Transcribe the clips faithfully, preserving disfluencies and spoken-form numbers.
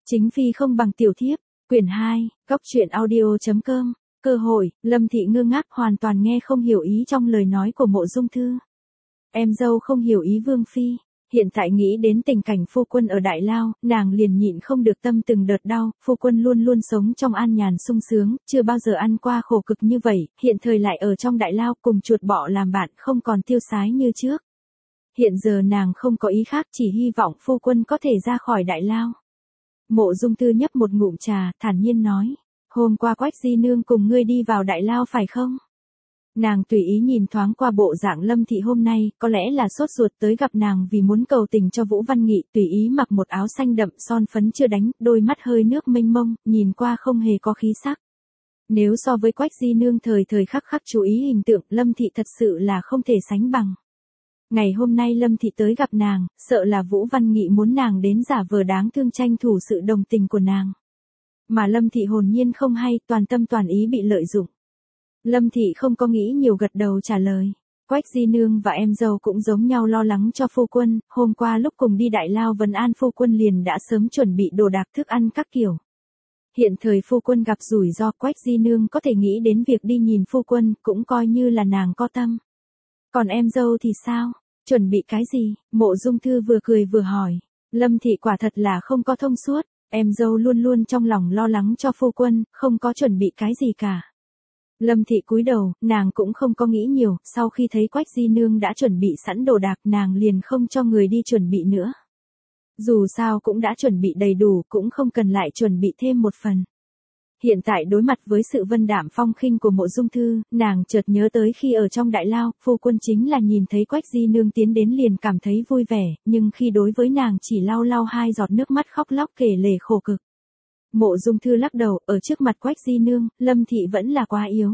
Chính phi không bằng tiểu thiếp, quyển hai, góc truyện audio.com, cơ hội, Lâm Thị ngơ ngác hoàn toàn nghe không hiểu ý trong lời nói của Mộ Dung Thư. Em dâu không hiểu ý Vương Phi, hiện tại nghĩ đến tình cảnh phu quân ở Đại Lao, nàng liền nhịn không được tâm từng đợt đau, phu quân luôn luôn sống trong an nhàn sung sướng, chưa bao giờ ăn qua khổ cực như vậy, hiện thời lại ở trong Đại Lao cùng chuột bọ làm bạn không còn tiêu sái như trước. Hiện giờ nàng không có ý khác chỉ hy vọng phu quân có thể ra khỏi Đại Lao. Mộ Dung Thư nhấp một ngụm trà, thản nhiên nói, hôm qua Quách Di Nương cùng ngươi đi vào Đại Lao phải không? Nàng tùy ý nhìn thoáng qua bộ dạng Lâm Thị hôm nay, có lẽ là sốt ruột tới gặp nàng vì muốn cầu tình cho Vũ Văn Nghị, tùy ý mặc một áo xanh đậm son phấn chưa đánh, đôi mắt hơi nước mênh mông, nhìn qua không hề có khí sắc. Nếu so với Quách Di Nương thời thời khắc khắc chú ý hình tượng, Lâm Thị thật sự là không thể sánh bằng. Ngày hôm nay Lâm Thị tới gặp nàng, sợ là Vũ Văn Nghị muốn nàng đến giả vờ đáng thương tranh thủ sự đồng tình của nàng. Mà Lâm Thị hồn nhiên không hay, toàn tâm toàn ý bị lợi dụng. Lâm Thị không có nghĩ nhiều gật đầu trả lời. Quách Di Nương và em dâu cũng giống nhau lo lắng cho phu quân, hôm qua lúc cùng đi Đại Lao vấn an phu quân liền đã sớm chuẩn bị đồ đạc thức ăn các kiểu. Hiện thời phu quân gặp rủi ro, Quách Di Nương có thể nghĩ đến việc đi nhìn phu quân, cũng coi như là nàng có tâm. Còn em dâu thì sao? Chuẩn bị cái gì? Mộ Dung Thư vừa cười vừa hỏi. Lâm Thị quả thật là không có thông suốt, em dâu luôn luôn trong lòng lo lắng cho phu quân, không có chuẩn bị cái gì cả. Lâm Thị cúi đầu, nàng cũng không có nghĩ nhiều, sau khi thấy Quách Di Nương đã chuẩn bị sẵn đồ đạc nàng liền không cho người đi chuẩn bị nữa. Dù sao cũng đã chuẩn bị đầy đủ, cũng không cần lại chuẩn bị thêm một phần. Hiện tại đối mặt với sự vân đạm phong khinh của Mộ Dung Thư, nàng chợt nhớ tới khi ở trong Đại Lao, phu quân chính là nhìn thấy Quách Di Nương tiến đến liền cảm thấy vui vẻ, nhưng khi đối với nàng chỉ lau lau hai giọt nước mắt khóc lóc kể lể khổ cực. Mộ Dung Thư lắc đầu, ở trước mặt Quách Di Nương, Lâm Thị vẫn là quá yếu.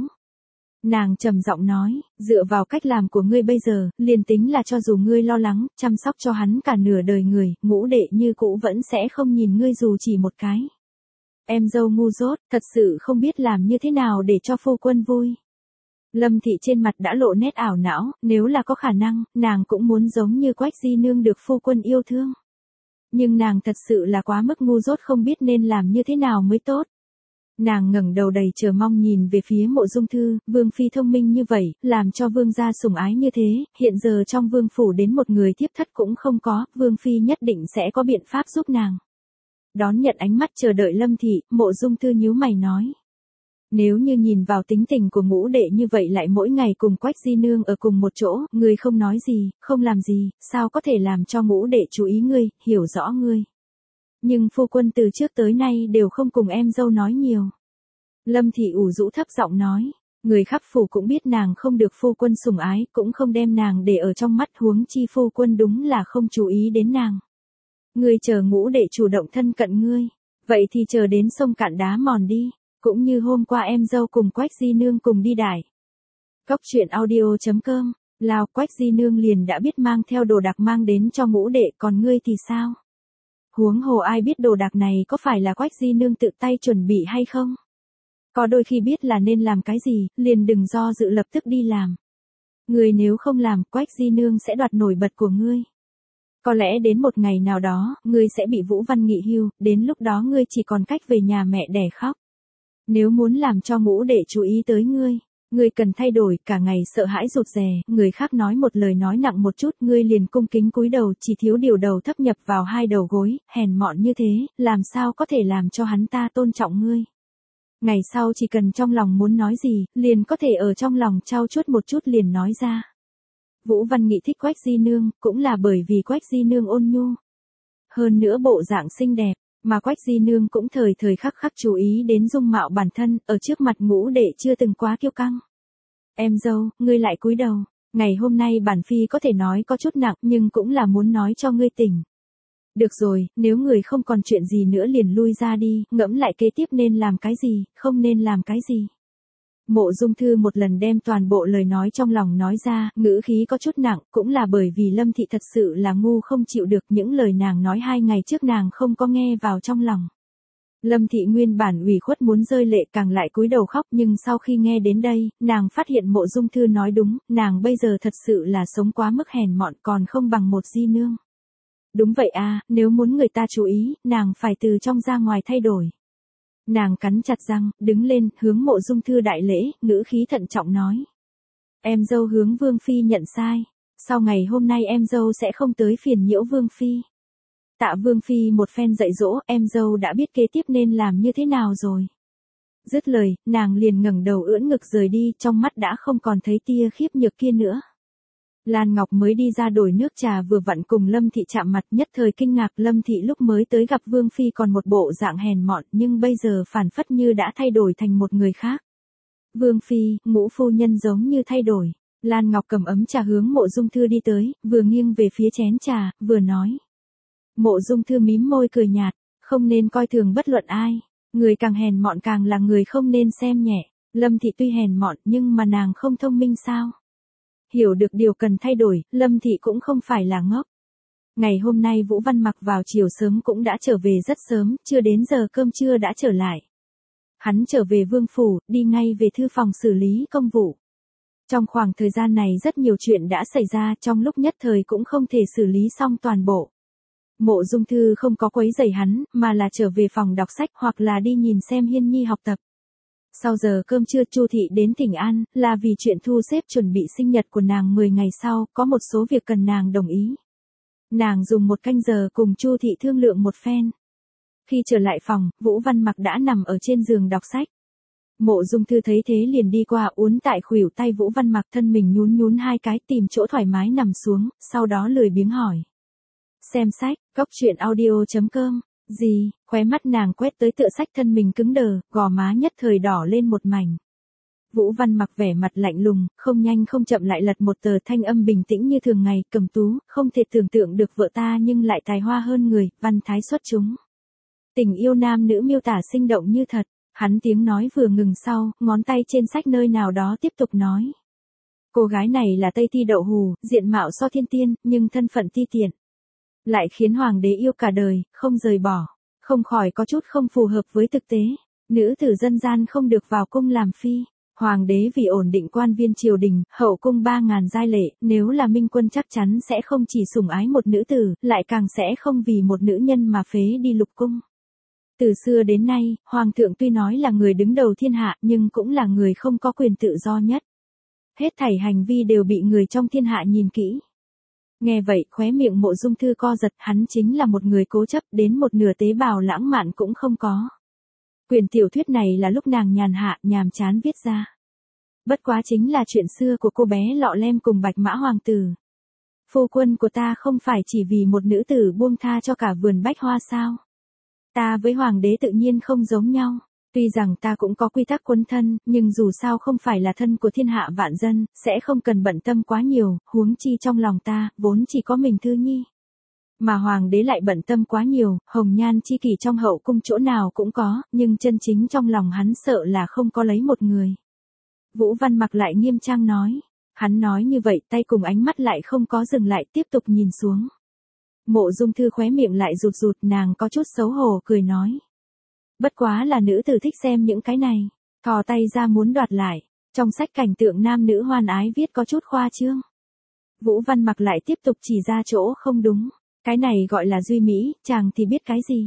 Nàng trầm giọng nói, dựa vào cách làm của ngươi bây giờ, liền tính là cho dù ngươi lo lắng, chăm sóc cho hắn cả nửa đời người, ngũ đệ như cũ vẫn sẽ không nhìn ngươi dù chỉ một cái. Em dâu ngu dốt, thật sự không biết làm như thế nào để cho phu quân vui. Lâm Thị trên mặt đã lộ nét ảo não, nếu là có khả năng, nàng cũng muốn giống như Quách Di Nương được phu quân yêu thương. Nhưng nàng thật sự là quá mức ngu dốt không biết nên làm như thế nào mới tốt. Nàng ngẩng đầu đầy chờ mong nhìn về phía Mộ Dung Thư, Vương Phi thông minh như vậy, làm cho Vương gia sủng ái như thế, hiện giờ trong Vương phủ đến một người thiếp thất cũng không có, Vương Phi nhất định sẽ có biện pháp giúp nàng. Đón nhận ánh mắt chờ đợi Lâm Thị, Mộ Dung Thư nhíu mày nói. Nếu như nhìn vào tính tình của ngũ đệ như vậy lại mỗi ngày cùng Quách Di Nương ở cùng một chỗ, ngươi không nói gì, không làm gì, sao có thể làm cho ngũ đệ chú ý ngươi, hiểu rõ ngươi. Nhưng phu quân từ trước tới nay đều không cùng em dâu nói nhiều. Lâm Thị ủ rũ thấp giọng nói, người khắp phủ cũng biết nàng không được phu quân sủng ái, cũng không đem nàng để ở trong mắt, huống chi phu quân đúng là không chú ý đến nàng. Ngươi chờ ngũ đệ chủ động thân cận ngươi, vậy thì chờ đến sông cạn đá mòn đi, cũng như hôm qua em dâu cùng Quách Di Nương cùng đi đài. Góc truyện audio.com, Lào Quách Di Nương liền đã biết mang theo đồ đạc mang đến cho ngũ đệ, còn ngươi thì sao? Huống hồ ai biết đồ đạc này có phải là Quách Di Nương tự tay chuẩn bị hay không? Có đôi khi biết là nên làm cái gì, liền đừng do dự lập tức đi làm. Ngươi nếu không làm, Quách Di Nương sẽ đoạt nổi bật của ngươi. Có lẽ đến một ngày nào đó, ngươi sẽ bị Vũ Văn Nghị hưu, đến lúc đó ngươi chỉ còn cách về nhà mẹ đẻ khóc. Nếu muốn làm cho ngũ đệ chú ý tới ngươi, ngươi cần thay đổi, cả ngày sợ hãi rụt rè, người khác nói một lời nói nặng một chút, ngươi liền cung kính cúi đầu, chỉ thiếu điều đầu thấp nhập vào hai đầu gối, hèn mọn như thế, làm sao có thể làm cho hắn ta tôn trọng ngươi. Ngày sau chỉ cần trong lòng muốn nói gì, liền có thể ở trong lòng trao chuốt một chút liền nói ra. Vũ Văn Nghị thích Quách Di Nương, cũng là bởi vì Quách Di Nương ôn nhu. Hơn nữa bộ dạng xinh đẹp, mà Quách Di Nương cũng thời thời khắc khắc chú ý đến dung mạo bản thân, ở trước mặt ngũ đệ chưa từng quá kiêu căng. Em dâu, ngươi lại cúi đầu, ngày hôm nay bản phi có thể nói có chút nặng nhưng cũng là muốn nói cho ngươi tỉnh. Được rồi, nếu người không còn chuyện gì nữa liền lui ra đi, ngẫm lại kế tiếp nên làm cái gì, không nên làm cái gì. Mộ Dung Thư một lần đem toàn bộ lời nói trong lòng nói ra, ngữ khí có chút nặng, cũng là bởi vì Lâm Thị thật sự là ngu không chịu được những lời nàng nói hai ngày trước nàng không có nghe vào trong lòng. Lâm Thị nguyên bản ủy khuất muốn rơi lệ càng lại cúi đầu khóc nhưng sau khi nghe đến đây, nàng phát hiện Mộ Dung Thư nói đúng, nàng bây giờ thật sự là sống quá mức hèn mọn còn không bằng một Di Nương. Đúng vậy à, nếu muốn người ta chú ý, nàng phải từ trong ra ngoài thay đổi. Nàng cắn chặt răng, đứng lên, hướng Mộ Dung Thư đại lễ, ngữ khí thận trọng nói. Em dâu hướng Vương Phi nhận sai. Sau ngày hôm nay em dâu sẽ không tới phiền nhiễu Vương Phi. Tạ Vương Phi một phen dạy dỗ, em dâu đã biết kế tiếp nên làm như thế nào rồi. Dứt lời, nàng liền ngẩng đầu ưỡn ngực rời đi, trong mắt đã không còn thấy tia khiếp nhược kia nữa. Lan Ngọc mới đi ra đổi nước trà vừa vặn cùng Lâm Thị chạm mặt, nhất thời kinh ngạc. Lâm Thị lúc mới tới gặp Vương Phi còn một bộ dạng hèn mọn, nhưng bây giờ phản phất như đã thay đổi thành một người khác. Vương Phi, Ngũ phu nhân giống như thay đổi. Lan Ngọc cầm ấm trà hướng Mộ Dung Thư đi tới, vừa nghiêng về phía chén trà, vừa nói. Mộ Dung Thư mím môi cười nhạt, không nên coi thường bất luận ai. Người càng hèn mọn càng là người không nên xem nhẹ. Lâm Thị tuy hèn mọn nhưng mà nàng không thông minh sao? Hiểu được điều cần thay đổi, Lâm Thị cũng không phải là ngốc. Ngày hôm nay Vũ Văn Mặc vào chiều sớm cũng đã trở về rất sớm, chưa đến giờ cơm trưa đã trở lại. Hắn trở về vương phủ, đi ngay về thư phòng xử lý công vụ. Trong khoảng thời gian này rất nhiều chuyện đã xảy ra, trong lúc nhất thời cũng không thể xử lý xong toàn bộ. Mộ Dung Thư không có quấy rầy hắn, mà là trở về phòng đọc sách hoặc là đi nhìn xem Hiên Nhi học tập. Sau giờ cơm trưa Chu Thị đến Thịnh An, là vì chuyện thu xếp chuẩn bị sinh nhật của nàng mười ngày sau, có một số việc cần nàng đồng ý. Nàng dùng một canh giờ cùng Chu Thị thương lượng một phen. Khi trở lại phòng, Vũ Văn Mặc đã nằm ở trên giường đọc sách. Mộ Dung Thư thấy thế liền đi qua uốn tại khuỷu tay Vũ Văn Mặc, thân mình nhún nhún hai cái, tìm chỗ thoải mái nằm xuống, sau đó lười biếng hỏi. Xem sách, góc truyện audio chấm com. Gì, khóe mắt nàng quét tới tựa sách, thân mình cứng đờ, gò má nhất thời đỏ lên một mảnh. Vũ Văn Mặc vẻ mặt lạnh lùng, không nhanh không chậm lại lật một tờ, thanh âm bình tĩnh như thường ngày, Cầm Tú, không thể tưởng tượng được vợ ta nhưng lại tài hoa hơn người, văn thái xuất chúng. Tình yêu nam nữ miêu tả sinh động như thật. Hắn tiếng nói vừa ngừng sau, ngón tay trên sách nơi nào đó tiếp tục nói. Cô gái này là Tây Thi Đậu Hù, diện mạo so thiên tiên, nhưng thân phận ti tiện. Lại khiến hoàng đế yêu cả đời, không rời bỏ. Không khỏi có chút không phù hợp với thực tế. Nữ tử dân gian không được vào cung làm phi. Hoàng đế vì ổn định quan viên triều đình, hậu cung ba ngàn giai lệ, nếu là minh quân chắc chắn sẽ không chỉ sủng ái một nữ tử, lại càng sẽ không vì một nữ nhân mà phế đi lục cung. Từ xưa đến nay, Hoàng thượng tuy nói là người đứng đầu thiên hạ nhưng cũng là người không có quyền tự do nhất. Hết thảy hành vi đều bị người trong thiên hạ nhìn kỹ. Nghe vậy, khóe miệng Mộ Dung Thư co giật, hắn chính là một người cố chấp, đến một nửa tế bào lãng mạn cũng không có. Quyển tiểu thuyết này là lúc nàng nhàn hạ, nhàm chán viết ra. Bất quá chính là chuyện xưa của cô bé Lọ Lem cùng Bạch Mã Hoàng tử. Phu quân của ta không phải chỉ vì một nữ tử buông tha cho cả vườn bách hoa sao? Ta với hoàng đế tự nhiên không giống nhau. Tuy rằng ta cũng có quy tắc quân thân, nhưng dù sao không phải là thân của thiên hạ vạn dân, sẽ không cần bận tâm quá nhiều, huống chi trong lòng ta, vốn chỉ có mình Thư Nhi. Mà hoàng đế lại bận tâm quá nhiều, hồng nhan chi kỷ trong hậu cung chỗ nào cũng có, nhưng chân chính trong lòng hắn sợ là không có lấy một người. Vũ Văn Mặc lại nghiêm trang nói. Hắn nói như vậy, tay cùng ánh mắt lại không có dừng lại, tiếp tục nhìn xuống. Mộ Dung Thư khóe miệng lại rụt rụt, nàng có chút xấu hổ cười nói. Bất quá là nữ tử thích xem những cái này, thò tay ra muốn đoạt lại. Trong sách cảnh tượng nam nữ hoan ái viết có chút khoa trương. Vũ Văn Mặc lại tiếp tục chỉ ra chỗ không đúng. Cái này gọi là duy mỹ, chàng thì biết cái gì.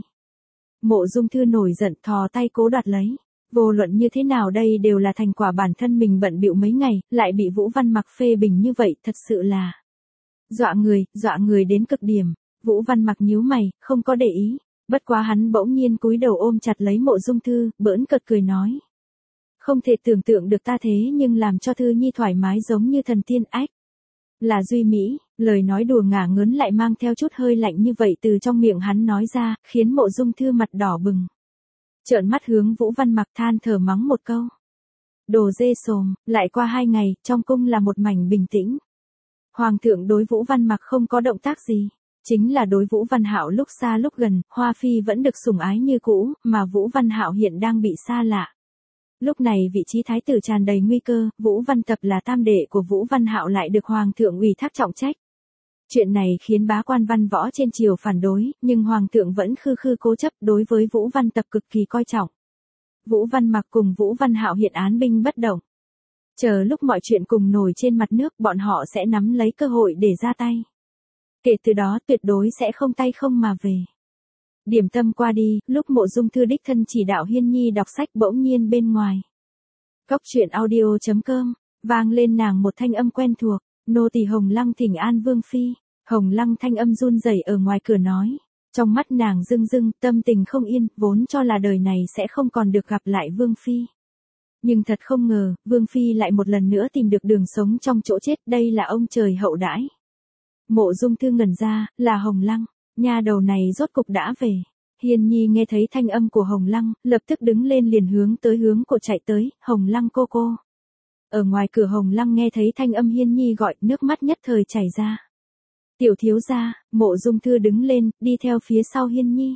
Mộ Dung Thư nổi giận, thò tay cố đoạt lấy. Vô luận như thế nào đây đều là thành quả bản thân mình bận bịu mấy ngày, lại bị Vũ Văn Mặc phê bình như vậy, thật sự là dọa người, dọa người đến cực điểm. Vũ Văn Mặc nhíu mày, không có để ý. Bất quá hắn bỗng nhiên cúi đầu ôm chặt lấy Mộ Dung Thư, bỡn cợt cười nói. Không thể tưởng tượng được ta thế nhưng làm cho Thư Nhi thoải mái giống như thần tiên ách. Là duy mỹ, lời nói đùa ngả ngớn lại mang theo chút hơi lạnh như vậy từ trong miệng hắn nói ra, khiến Mộ Dung Thư mặt đỏ bừng. Trợn mắt hướng Vũ Văn Mặc than thở mắng một câu. Đồ dê sồm, lại qua hai ngày, trong cung là một mảnh bình tĩnh. Hoàng thượng đối Vũ Văn Mặc không có động tác gì. Chính là đối Vũ Văn Hạo lúc xa lúc gần, Hoa Phi vẫn được sủng ái như cũ, mà Vũ Văn Hạo hiện đang bị xa lạ. Lúc này vị trí thái tử tràn đầy nguy cơ, Vũ Văn Tập là tam đệ của Vũ Văn Hạo lại được Hoàng thượng ủy thác trọng trách. Chuyện này khiến bá quan văn võ trên triều phản đối, nhưng Hoàng thượng vẫn khư khư cố chấp, đối với Vũ Văn Tập cực kỳ coi trọng. Vũ Văn Mặc cùng Vũ Văn Hạo hiện án binh bất động. Chờ lúc mọi chuyện cùng nổi trên mặt nước, bọn họ sẽ nắm lấy cơ hội để ra tay. Kể từ đó tuyệt đối sẽ không tay không mà về. Điểm tâm qua đi, lúc Mộ Dung Thư đích thân chỉ đạo Hiên Nhi đọc sách bỗng nhiên bên ngoài. Cốc truyện audio chấm com, vang lên nàng một thanh âm quen thuộc, nô tỳ Hồng Lăng thỉnh an Vương Phi. Hồng Lăng thanh âm run rẩy ở ngoài cửa nói, trong mắt nàng rưng rưng, tâm tình không yên, vốn cho là đời này sẽ không còn được gặp lại Vương Phi. Nhưng thật không ngờ, Vương Phi lại một lần nữa tìm được đường sống trong chỗ chết, đây là ông trời hậu đãi. Mộ Dung Thư ngẩn ra, là Hồng Lăng, nha đầu này rốt cục đã về. Hiên Nhi nghe thấy thanh âm của Hồng Lăng, lập tức đứng lên liền hướng tới hướng cổ chạy tới, Hồng Lăng cô cô. Ở ngoài cửa Hồng Lăng nghe thấy thanh âm Hiên Nhi gọi, nước mắt nhất thời chảy ra. Tiểu thiếu gia, Mộ Dung Thư đứng lên, đi theo phía sau Hiên Nhi.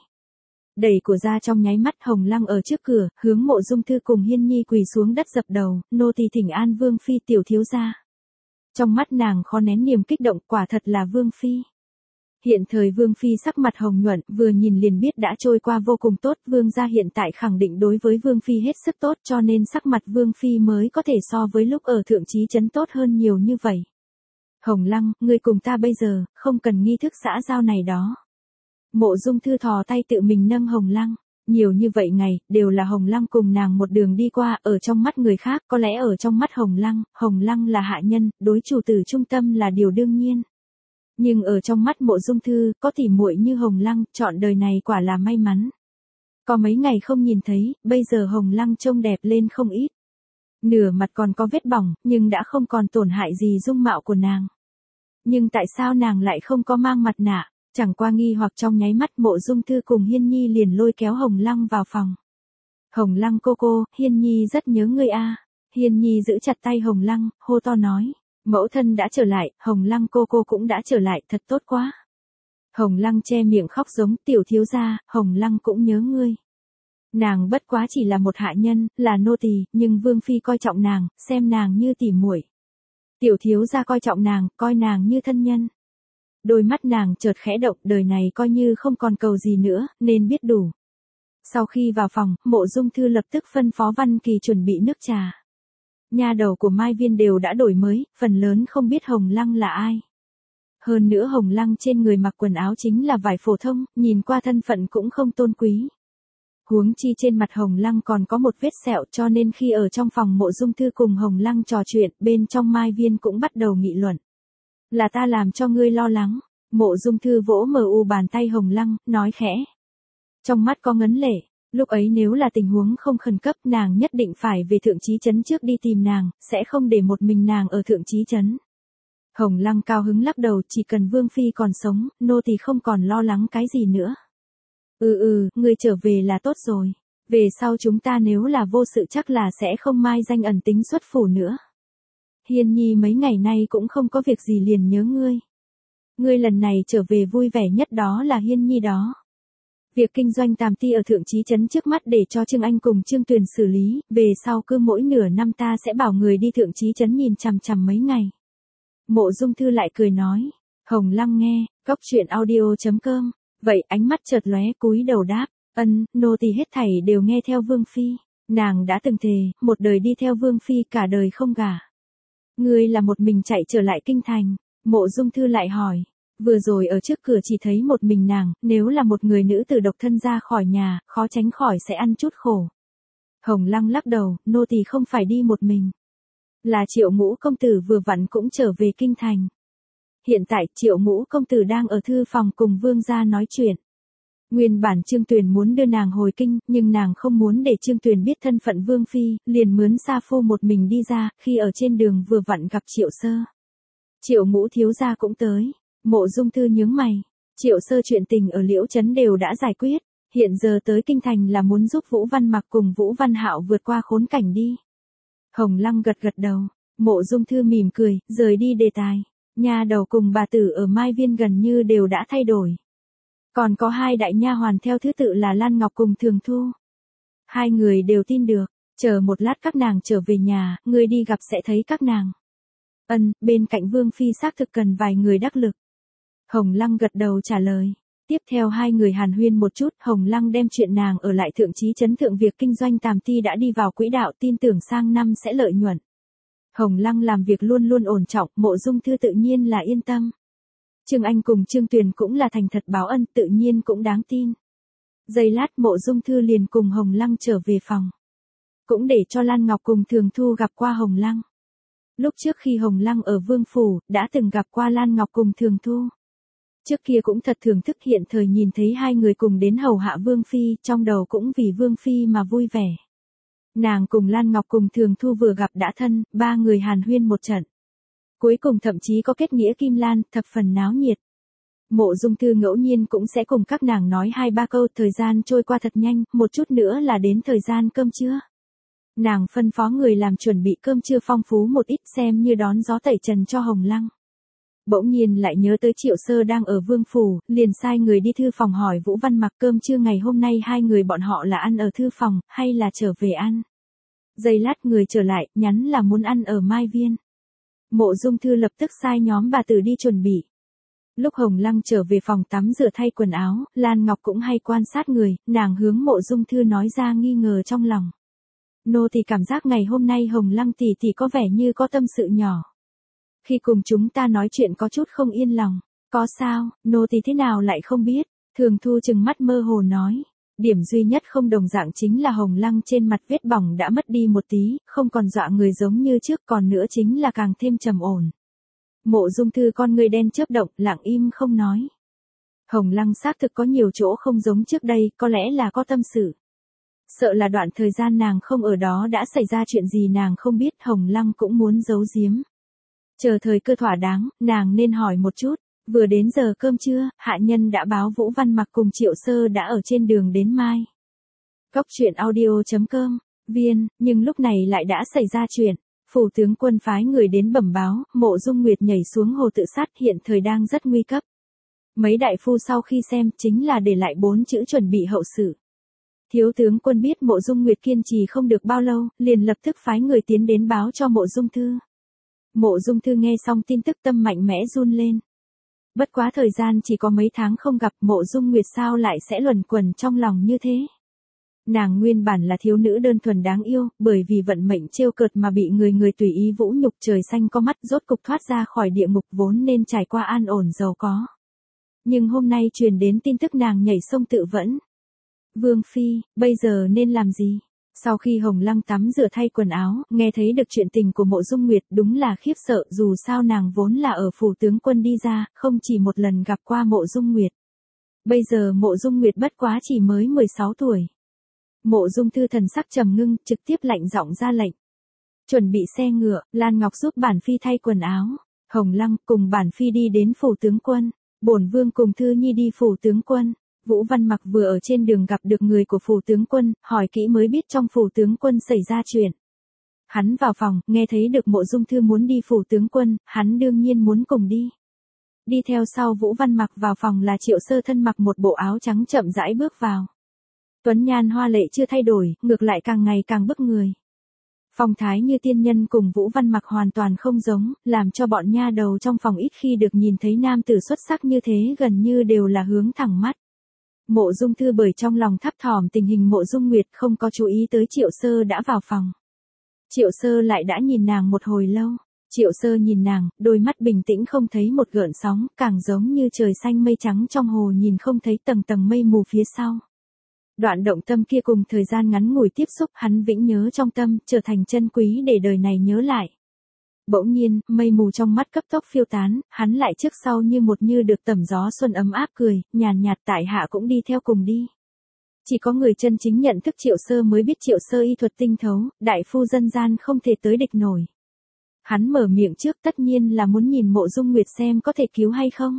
Đẩy cửa ra trong nháy mắt Hồng Lăng ở trước cửa, hướng Mộ Dung Thư cùng Hiên Nhi quỳ xuống đất dập đầu, nô tỳ thỉnh an Vương Phi tiểu thiếu gia. Trong mắt nàng khó nén niềm kích động, quả thật là Vương Phi. Hiện thời Vương Phi sắc mặt hồng nhuận, vừa nhìn liền biết đã trôi qua vô cùng tốt, Vương gia hiện tại khẳng định đối với Vương Phi hết sức tốt cho nên sắc mặt Vương Phi mới có thể so với lúc ở thượng chí trấn tốt hơn nhiều như vậy. Hồng Lăng, ngươi cùng ta bây giờ, không cần nghi thức xã giao này đó. Mộ Dung Thư thò tay tự mình nâng Hồng Lăng, nhiều như vậy ngày, đều là Hồng Lăng cùng nàng một đường đi qua, ở trong mắt người khác, có lẽ ở trong mắt Hồng Lăng, Hồng Lăng là hạ nhân, đối chủ tử trung tâm là điều đương nhiên. Nhưng ở trong mắt Mộ Dung Thư, có tỉ muội như Hồng Lăng, chọn đời này quả là may mắn. Có mấy ngày không nhìn thấy, bây giờ Hồng Lăng trông đẹp lên không ít. Nửa mặt còn có vết bỏng, nhưng đã không còn tổn hại gì dung mạo của nàng. Nhưng tại sao nàng lại không có mang mặt nạ? Chẳng qua nghi hoặc trong nháy mắt Mộ Dung Thư cùng Hiên Nhi liền lôi kéo Hồng Lăng vào phòng. Hồng Lăng cô cô, Hiên Nhi rất nhớ ngươi a. Hiên Nhi giữ chặt tay Hồng Lăng, hô to nói. Mẫu thân đã trở lại, Hồng Lăng cô cô cũng đã trở lại, thật tốt quá. Hồng Lăng che miệng khóc giống, tiểu thiếu gia, Hồng Lăng cũng nhớ ngươi. Nàng bất quá chỉ là một hạ nhân, là nô tỳ, nhưng Vương Phi coi trọng nàng, xem nàng như tỉ muội. Tiểu thiếu gia coi trọng nàng, coi nàng như thân nhân. Đôi mắt nàng chợt khẽ động, đời này coi như không còn cầu gì nữa, nên biết đủ. Sau khi vào phòng, Mộ Dung Thư lập tức phân phó Văn Kỳ chuẩn bị nước trà. Nha đầu của Mai Viên đều đã đổi mới, phần lớn không biết Hồng Lăng là ai. Hơn nữa Hồng Lăng trên người mặc quần áo chính là vải phổ thông, nhìn qua thân phận cũng không tôn quý. Huống chi trên mặt Hồng Lăng còn có một vết sẹo cho nên khi ở trong phòng Mộ Dung Thư cùng Hồng Lăng trò chuyện, bên trong Mai Viên cũng bắt đầu nghị luận. Là ta làm cho ngươi lo lắng. Mộ Dung Thư vỗ mờ u bàn tay Hồng Lăng, nói khẽ. Trong mắt có ngấn lệ, lúc ấy nếu là tình huống không khẩn cấp nàng nhất định phải về thượng chí trấn trước đi tìm nàng, sẽ không để một mình nàng ở thượng chí trấn. Hồng Lăng cao hứng lắc đầu, chỉ cần Vương Phi còn sống, nô tỳ không còn lo lắng cái gì nữa. Ừ ừ, ngươi trở về là tốt rồi. Về sau chúng ta nếu là vô sự chắc là sẽ không mai danh ẩn tính xuất phủ nữa. Hiên Nhi mấy ngày nay cũng không có việc gì liền nhớ ngươi. Ngươi lần này trở về vui vẻ nhất đó là Hiên Nhi đó. Việc kinh doanh tàm ti ở thượng chí trấn trước mắt để cho Trương Anh cùng Trương Tuyền xử lý, về sau cứ mỗi nửa năm ta sẽ bảo người đi thượng chí trấn nhìn chằm chằm mấy ngày. Mộ Dung Thư lại cười nói. Hồng Lăng nghe, cốc truyện audio chấm com, vậy ánh mắt chợt lóe cúi đầu đáp, ân, nô tỳ hết thảy đều nghe theo Vương Phi. Nàng đã từng thề, một đời đi theo Vương Phi cả đời không gả. Ngươi là một mình chạy trở lại kinh thành. Mộ Dung Thư lại hỏi. Vừa rồi ở trước cửa chỉ thấy một mình nàng, nếu là một người nữ tử độc thân ra khỏi nhà, khó tránh khỏi sẽ ăn chút khổ. Hồng Lăng lắc đầu, nô tỳ không phải đi một mình. Là Triệu Ngũ công tử vừa vặn cũng trở về kinh thành. Hiện tại Triệu Ngũ công tử đang ở thư phòng cùng Vương gia nói chuyện. Nguyên bản Trương Tuyền muốn đưa nàng hồi kinh, nhưng nàng không muốn để Trương Tuyền biết thân phận Vương Phi, liền mướn sa phu một mình đi ra, khi ở trên đường vừa vặn gặp Triệu Sơ. Triệu Ngũ thiếu gia cũng tới. Mộ Dung Thư nhướng mày. Triệu Sơ chuyện tình ở Liễu Trấn đều đã giải quyết, hiện giờ tới kinh thành là muốn giúp Vũ Văn Mặc cùng Vũ Văn Hạo vượt qua khốn cảnh đi. Hồng Lăng gật gật đầu. Mộ Dung Thư mỉm cười, rời đi đề tài. Nha đầu cùng bà tử ở Mai Viên gần như đều đã thay đổi. Còn có hai đại nha hoàn theo thứ tự là Lan Ngọc cùng Thường Thu. Hai người đều tin được, chờ một lát các nàng trở về nhà, người đi gặp sẽ thấy các nàng. Ân, bên cạnh Vương Phi xác thực cần vài người đắc lực. Hồng Lăng gật đầu trả lời. Tiếp theo hai người hàn huyên một chút, Hồng Lăng đem chuyện nàng ở lại thượng chí trấn thượng việc kinh doanh tàm ti đã đi vào quỹ đạo, tin tưởng sang năm sẽ lợi nhuận. Hồng Lăng làm việc luôn luôn ổn trọng, Mộ Dung Thư tự nhiên là yên tâm. Trương Anh cùng Trương Tuyền cũng là thành thật báo ân, tự nhiên cũng đáng tin. Giây lát Mộ Dung Thư liền cùng Hồng Lăng trở về phòng. Cũng để cho Lan Ngọc cùng Thường Thu gặp qua Hồng Lăng. Lúc trước khi Hồng Lăng ở Vương Phủ, đã từng gặp qua Lan Ngọc cùng Thường Thu. Trước kia cũng thật thưởng thức hiện thời nhìn thấy hai người cùng đến hầu hạ Vương Phi, trong đầu cũng vì Vương Phi mà vui vẻ. Nàng cùng Lan Ngọc cùng Thường Thu vừa gặp đã thân, ba người hàn huyên một trận. Cuối cùng thậm chí có kết nghĩa kim lan, thập phần náo nhiệt. Mộ Dung Thư ngẫu nhiên cũng sẽ cùng các nàng nói hai ba câu, thời gian trôi qua thật nhanh, một chút nữa là đến thời gian cơm trưa. Nàng phân phó người làm chuẩn bị cơm trưa phong phú một ít xem như đón gió tẩy trần cho Hồng Lăng. Bỗng nhiên lại nhớ tới Triệu Sơ đang ở Vương Phủ, liền sai người đi thư phòng hỏi Vũ Văn Mặc cơm trưa ngày hôm nay hai người bọn họ là ăn ở thư phòng, hay là trở về ăn. Giây lát người trở lại, nhắn là muốn ăn ở Mai Viên. Mộ Dung Thư lập tức sai nhóm bà tử đi chuẩn bị. Lúc Hồng Lăng trở về phòng tắm rửa thay quần áo, Lan Ngọc cũng hay quan sát người, nàng hướng Mộ Dung Thư nói ra nghi ngờ trong lòng. Nô thì cảm giác ngày hôm nay Hồng Lăng tỷ tỷ có vẻ như có tâm sự nhỏ. Khi cùng chúng ta nói chuyện có chút không yên lòng. Có sao, nô thì thế nào lại không biết. Thường Thu chừng mắt mơ hồ nói. Điểm duy nhất không đồng dạng chính là Hồng Lăng trên mặt vết bỏng đã mất đi một tí, không còn dọa người giống như trước, còn nữa chính là càng thêm trầm ổn. Mộ Dung Thư con người đen chớp động, lặng im không nói. Hồng Lăng xác thực có nhiều chỗ không giống trước đây, có lẽ là có tâm sự. Sợ là đoạn thời gian nàng không ở đó đã xảy ra chuyện gì nàng không biết, Hồng Lăng cũng muốn giấu giếm. Chờ thời cơ thỏa đáng, nàng nên hỏi một chút. Vừa đến giờ cơm trưa, hạ nhân đã báo Vũ Văn Mặc cùng Triệu Sơ đã ở trên đường đến Mai. Góc truyện audio chấm com, Viên, nhưng lúc này lại đã xảy ra chuyện. Phủ tướng quân phái người đến bẩm báo, Mộ Dung Nguyệt nhảy xuống hồ tự sát hiện thời đang rất nguy cấp. Mấy đại phu sau khi xem chính là để lại bốn chữ chuẩn bị hậu sự. Thiếu tướng quân biết Mộ Dung Nguyệt kiên trì không được bao lâu, liền lập tức phái người tiến đến báo cho Mộ Dung Thư. Mộ Dung Thư nghe xong tin tức tâm mạnh mẽ run lên. Bất quá thời gian chỉ có mấy tháng không gặp, Mộ Dung Nguyệt sao lại sẽ luẩn quẩn trong lòng như thế. Nàng nguyên bản là thiếu nữ đơn thuần đáng yêu, bởi vì vận mệnh trêu cợt mà bị người người tùy ý vũ nhục, trời xanh có mắt, rốt cục thoát ra khỏi địa ngục vốn nên trải qua an ổn giàu có. Nhưng hôm nay truyền đến tin tức nàng nhảy sông tự vẫn. Vương Phi, bây giờ nên làm gì? Sau khi Hồng Lăng tắm rửa thay quần áo, nghe thấy được chuyện tình của Mộ Dung Nguyệt đúng là khiếp sợ, dù sao nàng vốn là ở phủ tướng quân đi ra, không chỉ một lần gặp qua Mộ Dung Nguyệt. Bây giờ Mộ Dung Nguyệt bất quá chỉ mới mười sáu tuổi. Mộ Dung Thư thần sắc trầm ngưng, trực tiếp lạnh giọng ra lệnh. Chuẩn bị xe ngựa, Lan Ngọc giúp bản phi thay quần áo. Hồng Lăng cùng bản phi đi đến phủ tướng quân. Bổn vương cùng Thư Nhi đi phủ tướng quân. Vũ Văn Mặc vừa ở trên đường gặp được người của phủ tướng quân, hỏi kỹ mới biết trong phủ tướng quân xảy ra chuyện. Hắn vào phòng, nghe thấy được Mộ Dung Thư muốn đi phủ tướng quân, hắn đương nhiên muốn cùng đi. Đi theo sau Vũ Văn Mặc vào phòng là Triệu Sơ thân mặc một bộ áo trắng chậm rãi bước vào. Tuấn nhan hoa lệ chưa thay đổi, ngược lại càng ngày càng bức người. Phong thái như tiên nhân cùng Vũ Văn Mặc hoàn toàn không giống, làm cho bọn nha đầu trong phòng ít khi được nhìn thấy nam tử xuất sắc như thế, gần như đều là hướng thẳng mắt. Mộ Dung Thư bởi trong lòng thấp thỏm tình hình Mộ Dung Nguyệt không có chú ý tới Triệu Sơ đã vào phòng. Triệu Sơ lại đã nhìn nàng một hồi lâu. Triệu Sơ nhìn nàng, đôi mắt bình tĩnh không thấy một gợn sóng, càng giống như trời xanh mây trắng trong hồ nhìn không thấy tầng tầng mây mù phía sau. Đoạn động tâm kia cùng thời gian ngắn ngủi tiếp xúc hắn vĩnh nhớ trong tâm, trở thành chân quý để đời này nhớ lại. Bỗng nhiên, mây mù trong mắt cấp tốc phiêu tán, hắn lại trước sau như một như được tẩm gió xuân ấm áp cười, nhàn nhạt tại hạ cũng đi theo cùng đi. Chỉ có người chân chính nhận thức Triệu Sơ mới biết Triệu Sơ y thuật tinh thấu, đại phu dân gian không thể tới địch nổi. Hắn mở miệng trước tất nhiên là muốn nhìn Mộ Dung Nguyệt xem có thể cứu hay không.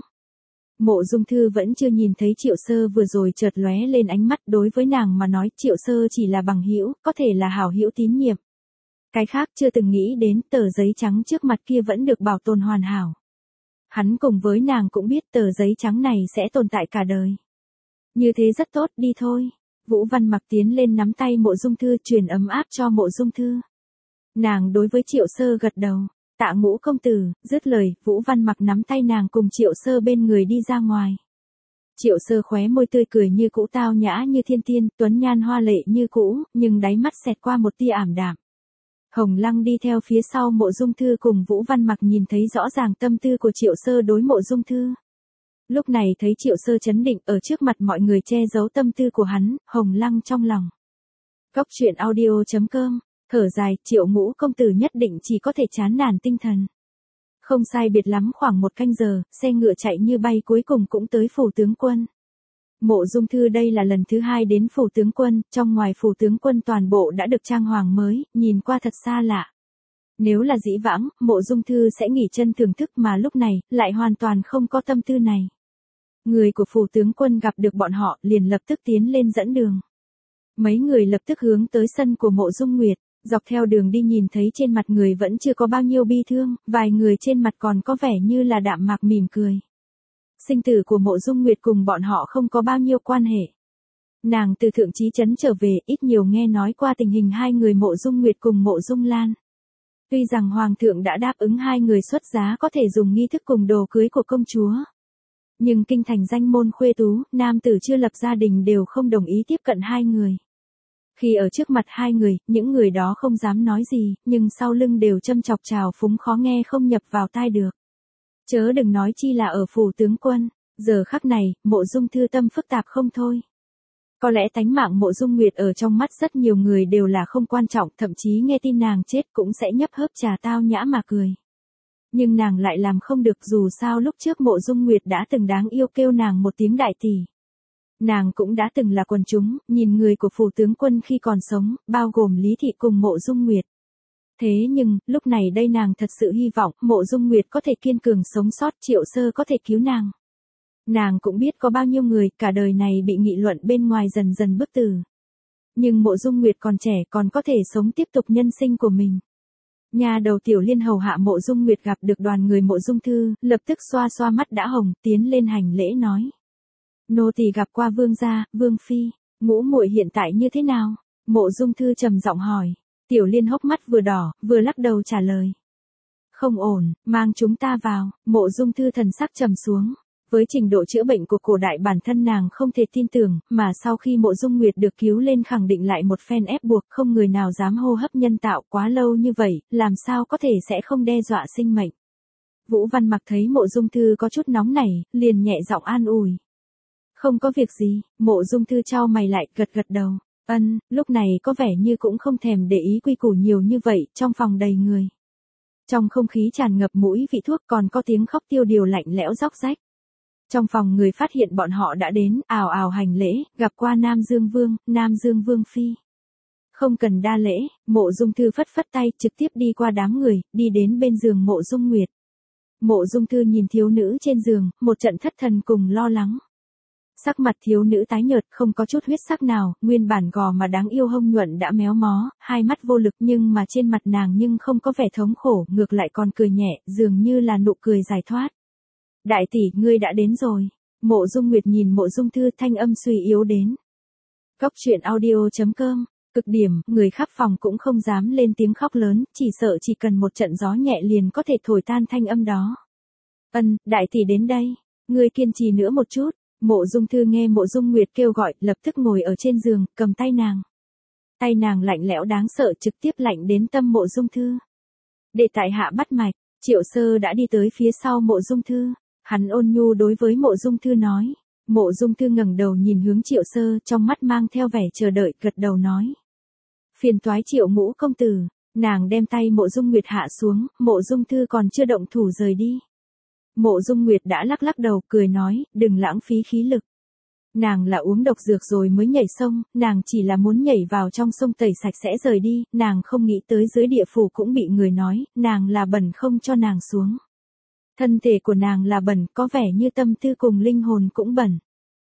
Mộ Dung Thư vẫn chưa nhìn thấy Triệu Sơ vừa rồi chợt lóe lên ánh mắt, đối với nàng mà nói Triệu Sơ chỉ là bằng hữu, có thể là hảo hữu tín nhiệm. Cái khác chưa từng nghĩ đến, tờ giấy trắng trước mặt kia vẫn được bảo tồn hoàn hảo. Hắn cùng với nàng cũng biết tờ giấy trắng này sẽ tồn tại cả đời. Như thế rất tốt, đi thôi. Vũ Văn Mặc tiến lên nắm tay Mộ Dung Thư, truyền ấm áp cho Mộ Dung Thư. Nàng đối với Triệu Sơ gật đầu. Tạ Ngũ công tử, dứt lời, Vũ Văn Mặc nắm tay nàng cùng Triệu Sơ bên người đi ra ngoài. Triệu Sơ khóe môi tươi cười như cũ, tao nhã như thiên tiên, tuấn nhan hoa lệ như cũ, nhưng đáy mắt xẹt qua một tia ảm đạm. Hồng Lăng đi theo phía sau Mộ Dung Thư cùng Vũ Văn Mặc nhìn thấy rõ ràng tâm tư của Triệu Sơ đối Mộ Dung Thư. Lúc này thấy Triệu Sơ chấn định ở trước mặt mọi người che giấu tâm tư của hắn, hồng lăng trong lòng. Góc truyện audio.com, thở dài, Triệu Ngũ công tử nhất định chỉ có thể chán nản tinh thần. Không sai biệt lắm khoảng một canh giờ, xe ngựa chạy như bay cuối cùng cũng tới phủ tướng quân. Mộ Dung Thư đây là lần thứ hai đến phủ tướng quân, trong ngoài phủ tướng quân toàn bộ đã được trang hoàng mới, nhìn qua thật xa lạ. Nếu là dĩ vãng, Mộ Dung Thư sẽ nghỉ chân thưởng thức mà lúc này, lại hoàn toàn không có tâm tư này. Người của phủ tướng quân gặp được bọn họ liền lập tức tiến lên dẫn đường. Mấy người lập tức hướng tới sân của Mộ Dung Nguyệt, dọc theo đường đi nhìn thấy trên mặt người vẫn chưa có bao nhiêu bi thương, vài người trên mặt còn có vẻ như là đạm mạc mỉm cười. Sinh tử của Mộ Dung Nguyệt cùng bọn họ không có bao nhiêu quan hệ. Nàng từ Thượng Chí Trấn trở về, ít nhiều nghe nói qua tình hình hai người Mộ Dung Nguyệt cùng Mộ Dung Lan. Tuy rằng Hoàng thượng đã đáp ứng hai người xuất giá có thể dùng nghi thức cùng đồ cưới của công chúa. Nhưng kinh thành danh môn khuê tú, nam tử chưa lập gia đình đều không đồng ý tiếp cận hai người. Khi ở trước mặt hai người, những người đó không dám nói gì, nhưng sau lưng đều châm chọc trào phúng khó nghe không nhập vào tai được. Chớ đừng nói chi là ở phủ tướng quân, giờ khắc này, Mộ Dung Thư tâm phức tạp không thôi. Có lẽ tánh mạng Mộ Dung Nguyệt ở trong mắt rất nhiều người đều là không quan trọng, thậm chí nghe tin nàng chết cũng sẽ nhấp hớp trà tao nhã mà cười. Nhưng nàng lại làm không được, dù sao lúc trước Mộ Dung Nguyệt đã từng đáng yêu kêu nàng một tiếng đại tỷ. Nàng cũng đã từng là quần chúng, nhìn người của phủ tướng quân khi còn sống, bao gồm Lý Thị cùng Mộ Dung Nguyệt. Thế nhưng, lúc này đây nàng thật sự hy vọng Mộ Dung Nguyệt có thể kiên cường sống sót, Triệu Sơ có thể cứu nàng. Nàng cũng biết có bao nhiêu người cả đời này bị nghị luận bên ngoài dần dần bức tử. Nhưng Mộ Dung Nguyệt còn trẻ còn có thể sống tiếp tục nhân sinh của mình. Nhà đầu Tiểu Liên hầu hạ Mộ Dung Nguyệt gặp được đoàn người Mộ Dung Thư, lập tức xoa xoa mắt đã hồng, tiến lên hành lễ nói. Nô tỳ gặp qua vương gia, vương phi, Ngũ muội hiện tại như thế nào? Mộ Dung Thư trầm giọng hỏi. Tiểu Liên hốc mắt vừa đỏ, vừa lắc đầu trả lời. Không ổn, mang chúng ta vào. Mộ Dung Thư thần sắc trầm xuống. Với trình độ chữa bệnh của cổ đại bản thân nàng không thể tin tưởng, mà sau khi Mộ Dung Nguyệt được cứu lên khẳng định lại một phen ép buộc, không người nào dám hô hấp nhân tạo quá lâu như vậy, làm sao có thể sẽ không đe dọa sinh mệnh. Vũ Văn Mặc thấy Mộ Dung Thư có chút nóng nảy, liền nhẹ giọng an ủi. Không có việc gì. Mộ Dung Thư chau mày lại, gật gật đầu. Ân, lúc này có vẻ như cũng không thèm để ý quy củ nhiều như vậy, trong phòng đầy người. Trong không khí tràn ngập mũi vị thuốc còn có tiếng khóc tiêu điều lạnh lẽo róc rách. Trong phòng người phát hiện bọn họ đã đến, ào ào hành lễ, gặp qua Nam Dương Vương, Nam Dương Vương Phi. Không cần đa lễ, Mộ Dung Thư phất phất tay, trực tiếp đi qua đám người, đi đến bên giường Mộ Dung Nguyệt. Mộ Dung Thư nhìn thiếu nữ trên giường, một trận thất thần cùng lo lắng. Sắc mặt thiếu nữ tái nhợt, không có chút huyết sắc nào, nguyên bản gò mà đáng yêu hông nhuận đã méo mó, hai mắt vô lực nhưng mà trên mặt nàng nhưng không có vẻ thống khổ, ngược lại còn cười nhẹ, dường như là nụ cười giải thoát. Đại tỷ, ngươi đã đến rồi. Mộ Dung Nguyệt nhìn Mộ Dung Thư, thanh âm suy yếu đến. Góc truyện audio.com, cực điểm, người khắp phòng cũng không dám lên tiếng khóc lớn, chỉ sợ chỉ cần một trận gió nhẹ liền có thể thổi tan thanh âm đó. Ân, đại tỷ đến đây, ngươi kiên trì nữa một chút. Mộ Dung Thư nghe Mộ Dung Nguyệt kêu gọi, lập tức ngồi ở trên giường, cầm tay nàng. Tay nàng lạnh lẽo đáng sợ, trực tiếp lạnh đến tâm Mộ Dung Thư. Để tại hạ bắt mạch, Triệu Sơ đã đi tới phía sau Mộ Dung Thư. Hắn ôn nhu đối với Mộ Dung Thư nói. Mộ Dung Thư ngẩng đầu nhìn hướng Triệu Sơ, trong mắt mang theo vẻ chờ đợi, gật đầu nói. Phiền toái Triệu Ngũ công tử. Nàng đem tay Mộ Dung Nguyệt hạ xuống, Mộ Dung Thư còn chưa động thủ rời đi. Mộ Dung Nguyệt đã lắc lắc đầu, cười nói, đừng lãng phí khí lực. Nàng là uống độc dược rồi mới nhảy sông, nàng chỉ là muốn nhảy vào trong sông tẩy sạch sẽ rời đi, nàng không nghĩ tới dưới địa phủ cũng bị người nói, nàng là bẩn không cho nàng xuống. Thân thể của nàng là bẩn, có vẻ như tâm tư cùng linh hồn cũng bẩn.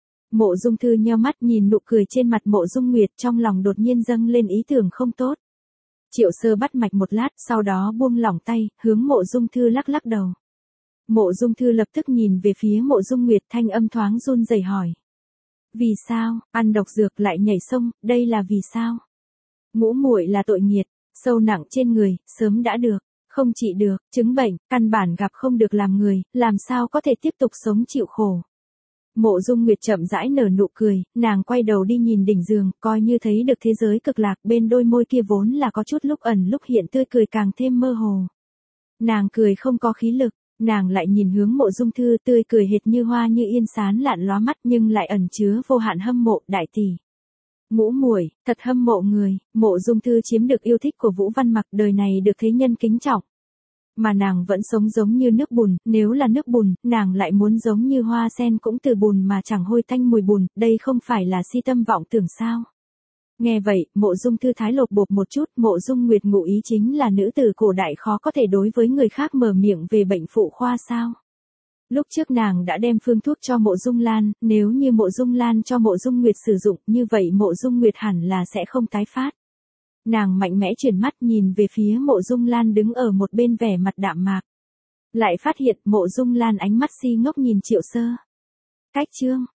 Mộ Dung Thư nheo mắt nhìn nụ cười trên mặt Mộ Dung Nguyệt, trong lòng đột nhiên dâng lên ý tưởng không tốt. Triệu Sơ bắt mạch một lát, sau đó buông lỏng tay, hướng Mộ Dung Thư lắc lắc đầu. Mộ Dung Thư lập tức nhìn về phía Mộ Dung Nguyệt, thanh âm thoáng run rẩy hỏi. Vì sao, ăn độc dược lại nhảy sông, đây là vì sao? Ngũ muội là tội nghiệt, sâu nặng trên người, sớm đã được, không trị được, chứng bệnh, căn bản gặp không được làm người, làm sao có thể tiếp tục sống chịu khổ. Mộ Dung Nguyệt chậm rãi nở nụ cười, nàng quay đầu đi nhìn đỉnh giường, coi như thấy được thế giới cực lạc, bên đôi môi kia vốn là có chút lúc ẩn lúc hiện tươi cười càng thêm mơ hồ. Nàng cười không có khí lực. Nàng lại nhìn hướng Mộ Dung Thư, tươi cười hệt như hoa như yên sán lạn lóa mắt nhưng lại ẩn chứa vô hạn hâm mộ. Đại tỷ, ngũ muội, thật hâm mộ người. Mộ Dung Thư chiếm được yêu thích của Vũ Văn Mặc, đời này được thế nhân kính trọng. Mà nàng vẫn sống giống như nước bùn, nếu là nước bùn, nàng lại muốn giống như hoa sen cũng từ bùn mà chẳng hôi tanh mùi bùn, đây không phải là si tâm vọng tưởng sao? Nghe vậy, Mộ Dung Thư thái lột bột một chút. Mộ Dung Nguyệt ngụ ý chính là nữ tử cổ đại khó có thể đối với người khác mở miệng về bệnh phụ khoa sao? Lúc trước nàng đã đem phương thuốc cho Mộ Dung Lan, nếu như Mộ Dung Lan cho Mộ Dung Nguyệt sử dụng, như vậy Mộ Dung Nguyệt hẳn là sẽ không tái phát. Nàng mạnh mẽ chuyển mắt nhìn về phía Mộ Dung Lan đứng ở một bên vẻ mặt đạm mạc. Lại phát hiện Mộ Dung Lan ánh mắt si ngốc nhìn Triệu Sơ. Cách chương